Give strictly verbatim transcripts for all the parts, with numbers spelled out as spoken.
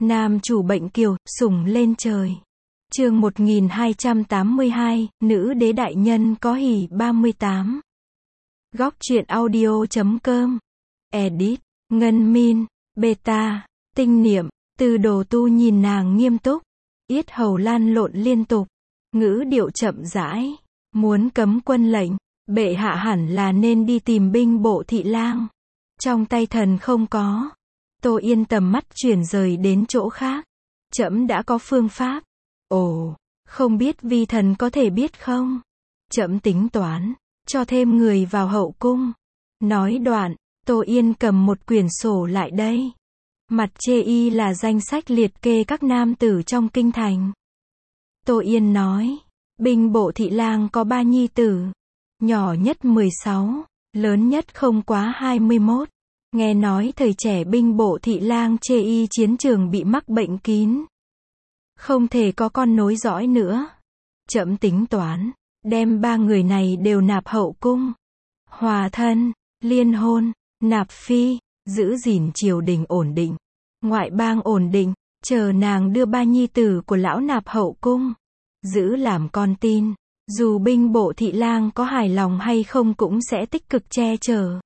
Nam chủ bệnh kiều, sủng lên trời. Chương một nghìn hai trăm tám mươi hai, nữ đế đại nhân có hỉ ba mươi tám. Góc truyện audio chấm com. Edit, Ngân Min, Beta, Tinh Niệm, Từ Đồ Tu nhìn nàng nghiêm túc, yết hầu lan lộn liên tục, ngữ điệu chậm rãi, muốn cấm quân lệnh, bệ hạ hẳn là nên đi tìm binh bộ thị lang. Trong tay thần không có. Tô Yên tầm mắt chuyển rời đến chỗ khác. Trẫm đã có phương pháp. Ồ, không biết vi thần có thể biết không? Trẫm tính toán, cho thêm người vào hậu cung. Nói đoạn, Tô Yên cầm một quyển sổ lại đây. Mặt chê y là danh sách liệt kê các nam tử trong kinh thành. Tô Yên nói, binh bộ thị lang có ba nhi tử. Nhỏ nhất mười sáu, lớn nhất không quá hai mươi mốt. Nghe nói thời trẻ binh bộ thị lang chê y chiến trường bị mắc bệnh kín. Không thể có con nối dõi nữa. Trẫm tính toán, đem ba người này đều nạp hậu cung. Hòa thân, liên hôn, nạp phi, giữ gìn triều đình ổn định. Ngoại bang ổn định, chờ nàng đưa ba nhi tử của lão nạp hậu cung. Giữ làm con tin, dù binh bộ thị lang có hài lòng hay không cũng sẽ tích cực che chở.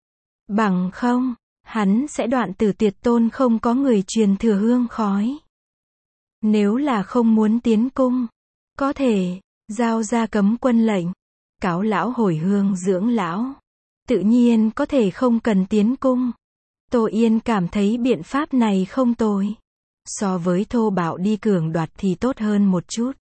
Bằng không, hắn sẽ đoạn tử tuyệt tôn, không có người truyền thừa hương khói. Nếu là không muốn tiến cung, có thể giao ra cấm quân lệnh, cáo lão hồi hương dưỡng lão. Tự nhiên có thể không cần tiến cung. Tô Yên cảm thấy biện pháp này không tồi. So với thô bạo đi cường đoạt thì tốt hơn một chút.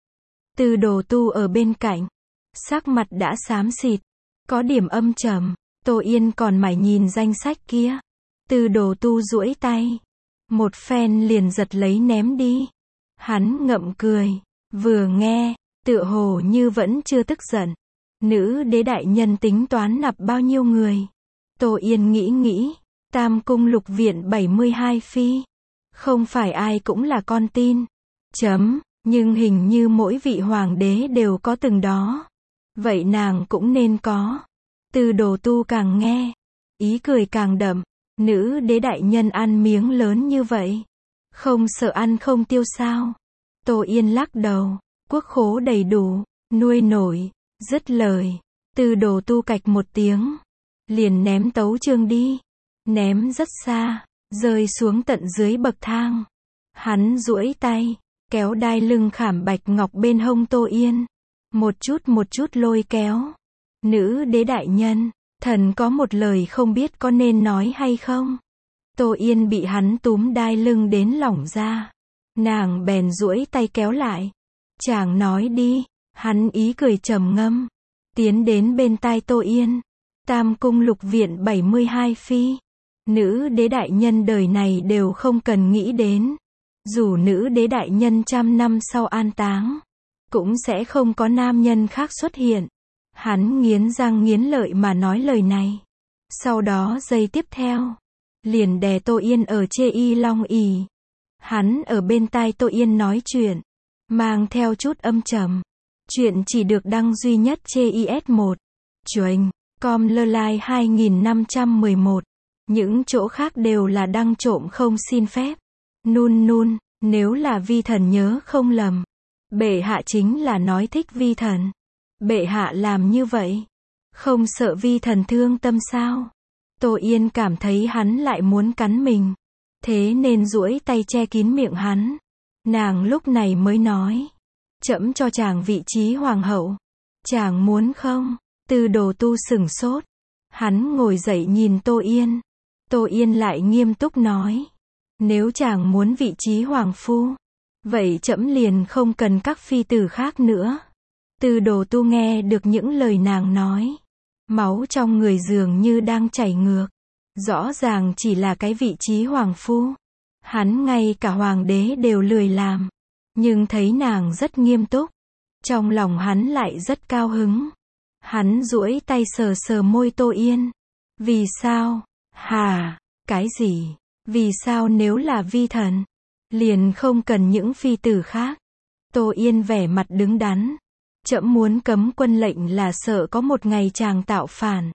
Từ Đồ Tu ở bên cạnh, sắc mặt đã xám xịt, có điểm âm trầm. Tô Yên còn mải nhìn danh sách kia. Từ Đồ Tu duỗi tay, một phen liền giật lấy ném đi. Hắn ngậm cười, vừa nghe, tựa hồ như vẫn chưa tức giận. Nữ đế đại nhân tính toán nạp bao nhiêu người? Tô Yên nghĩ nghĩ, Tam cung lục viện bảy mươi hai phi. Không phải ai cũng là con tin. Chấm, nhưng hình như mỗi vị hoàng đế đều có từng đó. Vậy nàng cũng nên có. Từ Đồ Tu càng nghe, ý cười càng đậm. Nữ đế đại nhân ăn miếng lớn như vậy, không sợ ăn không tiêu sao? Tô Yên lắc đầu, quốc khố đầy đủ, nuôi nổi. Dứt lời, Từ Đồ Tu cạch một tiếng, liền ném tấu chương đi. Ném rất xa, rơi xuống tận dưới bậc thang. Hắn duỗi tay, kéo đai lưng khảm bạch ngọc bên hông Tô Yên. Một chút một chút lôi kéo. Nữ đế đại nhân, thần có một lời không biết có nên nói hay không? Tô Yên bị hắn túm đai lưng đến lỏng ra. Nàng bèn duỗi tay kéo lại. Chàng nói đi. Hắn ý cười trầm ngâm, tiến đến bên tai Tô Yên. Tam cung lục viện bảy mươi hai phi. Nữ đế đại nhân đời này đều không cần nghĩ đến. Dù nữ đế đại nhân trăm năm sau an táng, cũng sẽ không có nam nhân khác xuất hiện. Hắn nghiến răng nghiến lợi mà nói lời này. Sau đó giây tiếp theo, liền đè Tô Yên ở chê y long ỉ. Hắn ở bên tai Tô Yên nói chuyện, mang theo chút âm trầm. Chuyện chỉ được đăng duy nhất chê i ét một. Chuềnh, com lơ lai hai nghìn năm trăm mười một. Những chỗ khác đều là đăng trộm không xin phép. Nun nun, nếu là vi thần nhớ không lầm, bệ hạ chính là nói thích vi thần. Bệ hạ làm như vậy, không sợ vi thần thương tâm sao? Tô Yên cảm thấy hắn lại muốn cắn mình, thế nên duỗi tay che kín miệng hắn. Nàng lúc này mới nói, trẫm cho chàng vị trí hoàng hậu. Chàng muốn không? Từ Đồ Tu sửng sốt. Hắn ngồi dậy nhìn Tô Yên. Tô Yên lại nghiêm túc nói, nếu chàng muốn vị trí hoàng phu, vậy trẫm liền không cần các phi tử khác nữa. Từ Đồ Tu nghe được những lời nàng nói, máu trong người dường như đang chảy ngược. Rõ ràng chỉ là cái vị trí hoàng phu, hắn ngay cả hoàng đế đều lười làm. Nhưng thấy nàng rất nghiêm túc, trong lòng hắn lại rất cao hứng. Hắn duỗi tay sờ sờ môi Tô Yên. Vì sao? Hà, cái gì? Vì sao nếu là vi thần, liền không cần những phi tử khác? Tô Yên vẻ mặt đứng đắn. Trẫm muốn cấm quân lệnh là sợ có một ngày chàng tạo phản.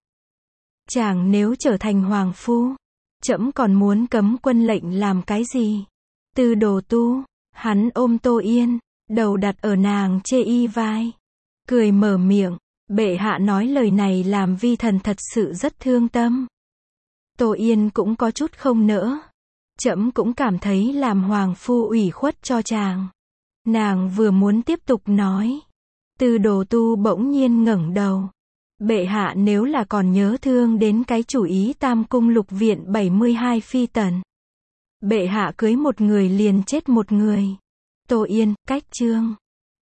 Chàng nếu trở thành hoàng phu, trẫm còn muốn cấm quân lệnh làm cái gì? Tư Đồ Tu, hắn ôm Tô Yên, đầu đặt ở nàng chê y vai, cười mở miệng, bệ hạ nói lời này làm vi thần thật sự rất thương tâm. Tô Yên cũng có chút không nỡ. Trẫm cũng cảm thấy làm hoàng phu ủy khuất cho chàng. Nàng vừa muốn tiếp tục nói. Tư Đồ Tu bỗng nhiên ngẩng đầu. Bệ hạ nếu là còn nhớ thương đến cái chủ ý Tam Cung Lục Viện bảy mươi hai phi tần. Bệ hạ cưới một người liền chết một người. Tô Yên, cách chương.